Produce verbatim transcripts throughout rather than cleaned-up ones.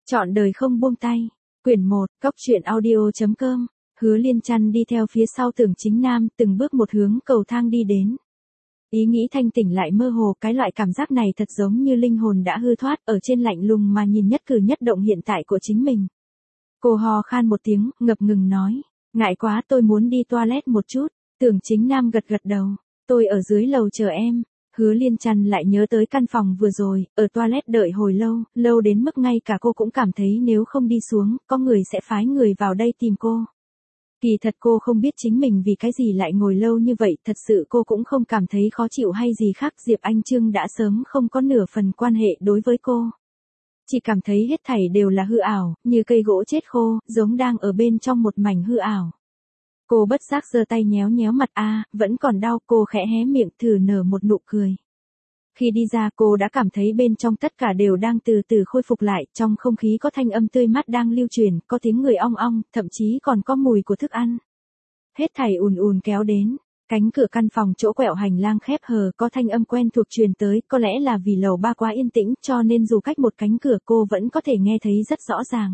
Trọn đời không buông tay. Quyển một, Cóc truyện audio chấm com. Hứa Liên Trăn đi theo phía sau Tưởng Chính Nam, từng bước một hướng cầu thang đi đến. Ý nghĩ thanh tỉnh lại mơ hồ, cái loại cảm giác này thật giống như linh hồn đã hư thoát, ở trên lạnh lùng mà nhìn nhất cử nhất động hiện tại của chính mình. Cô hò khan một tiếng, ngập ngừng nói, ngại quá, tôi muốn đi toilet một chút. Tưởng Chính Nam gật gật đầu, tôi ở dưới lầu chờ em. Hứa Liên Trăn lại nhớ tới căn phòng vừa rồi, ở toilet đợi hồi lâu, lâu đến mức ngay cả cô cũng cảm thấy nếu không đi xuống, có người sẽ phái người vào đây tìm cô. Kỳ thật cô không biết chính mình vì cái gì lại ngồi lâu như vậy, thật sự cô cũng không cảm thấy khó chịu hay gì khác, Diệp Anh Trương đã sớm không có nửa phần quan hệ đối với cô. Chỉ cảm thấy hết thảy đều là hư ảo, như cây gỗ chết khô, giống đang ở bên trong một mảnh hư ảo. Cô bất giác giơ tay nhéo nhéo mặt a, vẫn còn đau, cô khẽ hé miệng thử nở một nụ cười. Khi đi ra cô đã cảm thấy bên trong tất cả đều đang từ từ khôi phục lại, trong không khí có thanh âm tươi mát đang lưu truyền, có tiếng người ong ong, thậm chí còn có mùi của thức ăn. Hết thảy ùn ùn kéo đến, cánh cửa căn phòng chỗ quẹo hành lang khép hờ, có thanh âm quen thuộc truyền tới, có lẽ là vì lầu ba quá yên tĩnh, cho nên dù cách một cánh cửa cô vẫn có thể nghe thấy rất rõ ràng.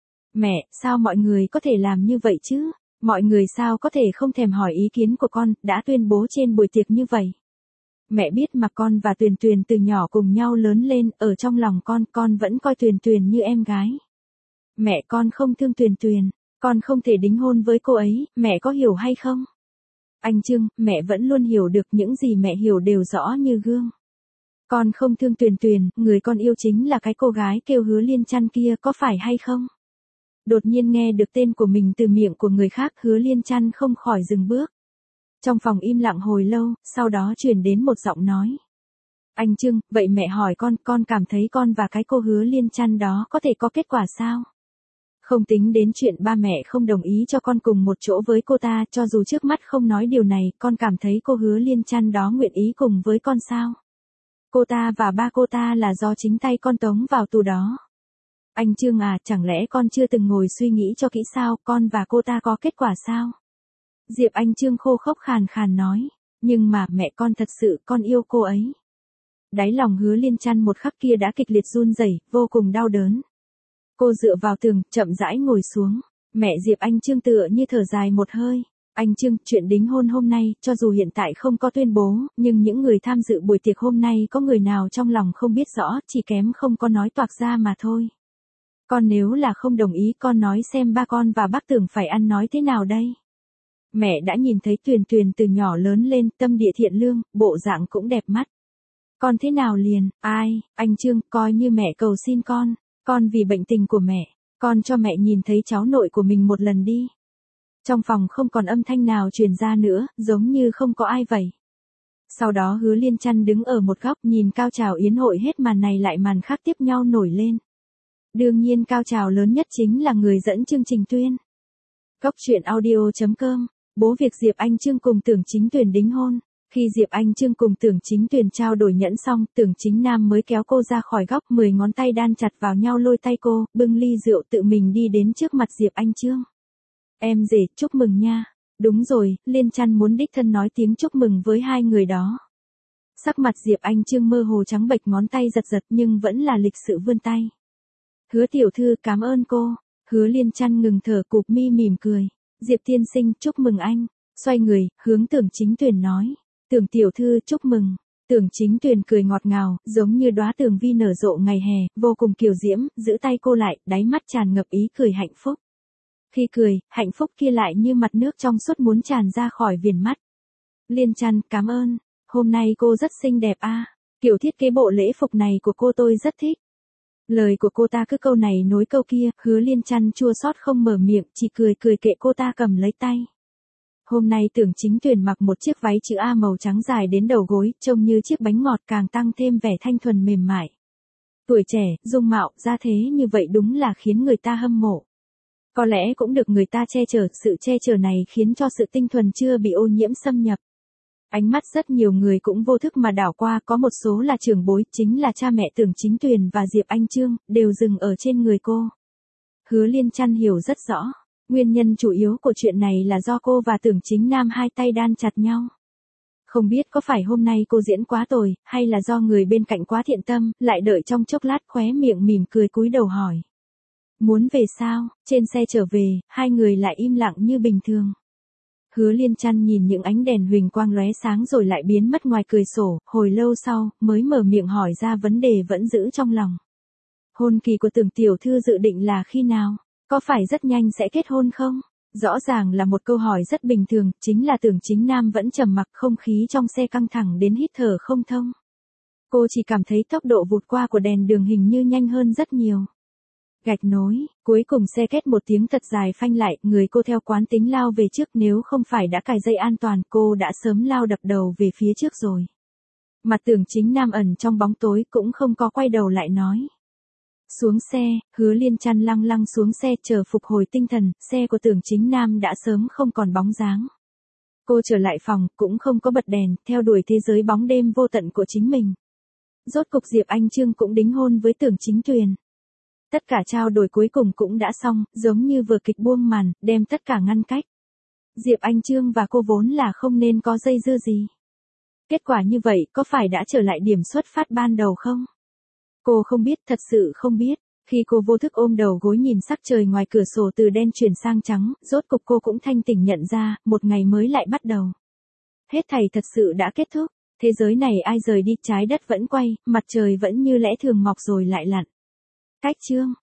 Mẹ, sao mọi người có thể làm như vậy chứ? Mọi người sao có thể không thèm hỏi ý kiến của con, đã tuyên bố trên buổi tiệc như vậy. Mẹ biết mà con và Tuyền Tuyền từ nhỏ cùng nhau lớn lên, ở trong lòng con, con vẫn coi Tuyền Tuyền như em gái. Mẹ, con không thương Tuyền Tuyền, con không thể đính hôn với cô ấy, mẹ có hiểu hay không? Anh Trương, mẹ vẫn luôn hiểu được, những gì mẹ hiểu đều rõ như gương. Con không thương Tuyền Tuyền, người con yêu chính là cái cô gái kêu Hứa Liên Trăn kia, có phải hay không? Đột nhiên nghe được tên của mình từ miệng của người khác, Hứa Liên Trăn không khỏi dừng bước. Trong phòng im lặng hồi lâu, sau đó truyền đến một giọng nói. Anh Trương, vậy mẹ hỏi con, con cảm thấy con và cái cô Hứa Liên Trăn đó có thể có kết quả sao? Không tính đến chuyện ba mẹ không đồng ý cho con cùng một chỗ với cô ta, cho dù trước mắt không nói điều này, con cảm thấy cô Hứa Liên Trăn đó nguyện ý cùng với con sao? Cô ta và ba cô ta là do chính tay con tống vào tù đó. Anh Trương à, chẳng lẽ con chưa từng ngồi suy nghĩ cho kỹ sao, con và cô ta có kết quả sao? Diệp Anh Trương khô khốc khàn khàn nói, nhưng mà mẹ, con thật sự con yêu cô ấy. Đáy lòng Hứa Liên Trăn một khắc kia đã kịch liệt run rẩy, vô cùng đau đớn. Cô dựa vào tường, chậm rãi ngồi xuống. Mẹ, Diệp Anh Trương tựa như thở dài một hơi. Anh Trương, chuyện đính hôn hôm nay, cho dù hiện tại không có tuyên bố, nhưng những người tham dự buổi tiệc hôm nay có người nào trong lòng không biết rõ, chỉ kém không có nói toạc ra mà thôi. Con nếu là không đồng ý, con nói xem ba con và bác Tưởng phải ăn nói thế nào đây? Mẹ đã nhìn thấy Tuyền Tuyền từ nhỏ lớn lên, tâm địa thiện lương, bộ dạng cũng đẹp mắt. Con thế nào liền, ai, anh Trương, coi như mẹ cầu xin con, con vì bệnh tình của mẹ, con cho mẹ nhìn thấy cháu nội của mình một lần đi. Trong phòng không còn âm thanh nào truyền ra nữa, giống như không có ai vậy. Sau đó Hứa Liên Trăn đứng ở một góc nhìn cao trào yến hội, hết màn này lại màn khác tiếp nhau nổi lên. Đương nhiên cao trào lớn nhất chính là người dẫn chương trình Tuyên. Cóc truyện audio chấm com. Bố việc Diệp Anh Trương cùng Tưởng Chính Tuyền đính hôn. Khi Diệp Anh Trương cùng Tưởng Chính Tuyền trao đổi nhẫn xong, Tưởng Chính Nam mới kéo cô ra khỏi góc, mười ngón tay đan chặt vào nhau lôi tay cô, bưng ly rượu tự mình đi đến trước mặt Diệp Anh Trương. Em rể, chúc mừng nha. Đúng rồi, Liên Trăn muốn đích thân nói tiếng chúc mừng với hai người đó. Sắc mặt Diệp Anh Trương mơ hồ trắng bệch, ngón tay giật giật nhưng vẫn là lịch sự vươn tay. Hứa tiểu thư, cảm ơn cô. Hứa Liên Trăn ngừng thở, cụp mi mỉm cười. Diệp tiên sinh, chúc mừng anh. Xoay người, hướng Tưởng Chính Tuyền nói. Tưởng tiểu thư, chúc mừng. Tưởng Chính Tuyền cười ngọt ngào, giống như đóa tường vi nở rộ ngày hè, vô cùng kiều diễm, giữ tay cô lại, đáy mắt tràn ngập ý cười hạnh phúc. Khi cười, hạnh phúc kia lại như mặt nước trong suốt muốn tràn ra khỏi viền mắt. Liên Trăn, cảm ơn. Hôm nay cô rất xinh đẹp a. Kiểu thiết kế bộ lễ phục này của cô tôi rất thích. Lời của cô ta cứ câu này nối câu kia, Hứa Liên Trăn chua xót không mở miệng, chỉ cười cười kệ cô ta cầm lấy tay. Hôm nay Tưởng Chính Tuyền mặc một chiếc váy chữ A màu trắng dài đến đầu gối, trông như chiếc bánh ngọt, càng tăng thêm vẻ thanh thuần mềm mại. Tuổi trẻ, dung mạo, ra thế như vậy đúng là khiến người ta hâm mộ. Có lẽ cũng được người ta che chở, sự che chở này khiến cho sự tinh thuần chưa bị ô nhiễm xâm nhập. Ánh mắt rất nhiều người cũng vô thức mà đảo qua, có một số là trưởng bối, chính là cha mẹ Tưởng Chính Tuyền và Diệp Anh Trương, đều dừng ở trên người cô. Hứa Liên Trăn hiểu rất rõ, nguyên nhân chủ yếu của chuyện này là do cô và Tưởng Chính Nam hai tay đan chặt nhau. Không biết có phải hôm nay cô diễn quá tồi, hay là do người bên cạnh quá thiện tâm, lại đợi trong chốc lát khóe miệng mỉm cười cúi đầu hỏi. Muốn về sao? Trên xe trở về, hai người lại im lặng như bình thường. Hứa Liên Trăn nhìn những ánh đèn huỳnh quang lóe sáng rồi lại biến mất ngoài cửa sổ, hồi lâu sau, mới mở miệng hỏi ra vấn đề vẫn giữ trong lòng. Hôn kỳ của Tưởng tiểu thư dự định là khi nào? Có phải rất nhanh sẽ kết hôn không? Rõ ràng là một câu hỏi rất bình thường, chính là Tưởng Chính Nam vẫn trầm mặc, không khí trong xe căng thẳng đến hít thở không thông. Cô chỉ cảm thấy tốc độ vụt qua của đèn đường hình như nhanh hơn rất nhiều. Gạch nối, cuối cùng xe két một tiếng thật dài phanh lại, người cô theo quán tính lao về trước, nếu không phải đã cài dây an toàn cô đã sớm lao đập đầu về phía trước rồi. Mặt Tưởng Chính Nam ẩn trong bóng tối cũng không có quay đầu lại nói. Xuống xe, Hứa Liên Trăn lăng lăng xuống xe chờ phục hồi tinh thần, xe của Tưởng Chính Nam đã sớm không còn bóng dáng. Cô trở lại phòng, cũng không có bật đèn, theo đuổi thế giới bóng đêm vô tận của chính mình. Rốt cục Diệp Anh Trương cũng đính hôn với Tưởng Chính Tuyền. Tất cả trao đổi cuối cùng cũng đã xong, giống như vừa kịch buông màn, đem tất cả ngăn cách. Diệp Anh Trương và cô vốn là không nên có dây dưa gì. Kết quả như vậy có phải đã trở lại điểm xuất phát ban đầu không? Cô không biết, thật sự không biết. Khi cô vô thức ôm đầu gối nhìn sắc trời ngoài cửa sổ từ đen chuyển sang trắng, rốt cục cô cũng thanh tỉnh nhận ra, một ngày mới lại bắt đầu. Hết thảy thật sự đã kết thúc. Thế giới này ai rời đi, trái đất vẫn quay, mặt trời vẫn như lẽ thường mọc rồi lại lặn. Cách chương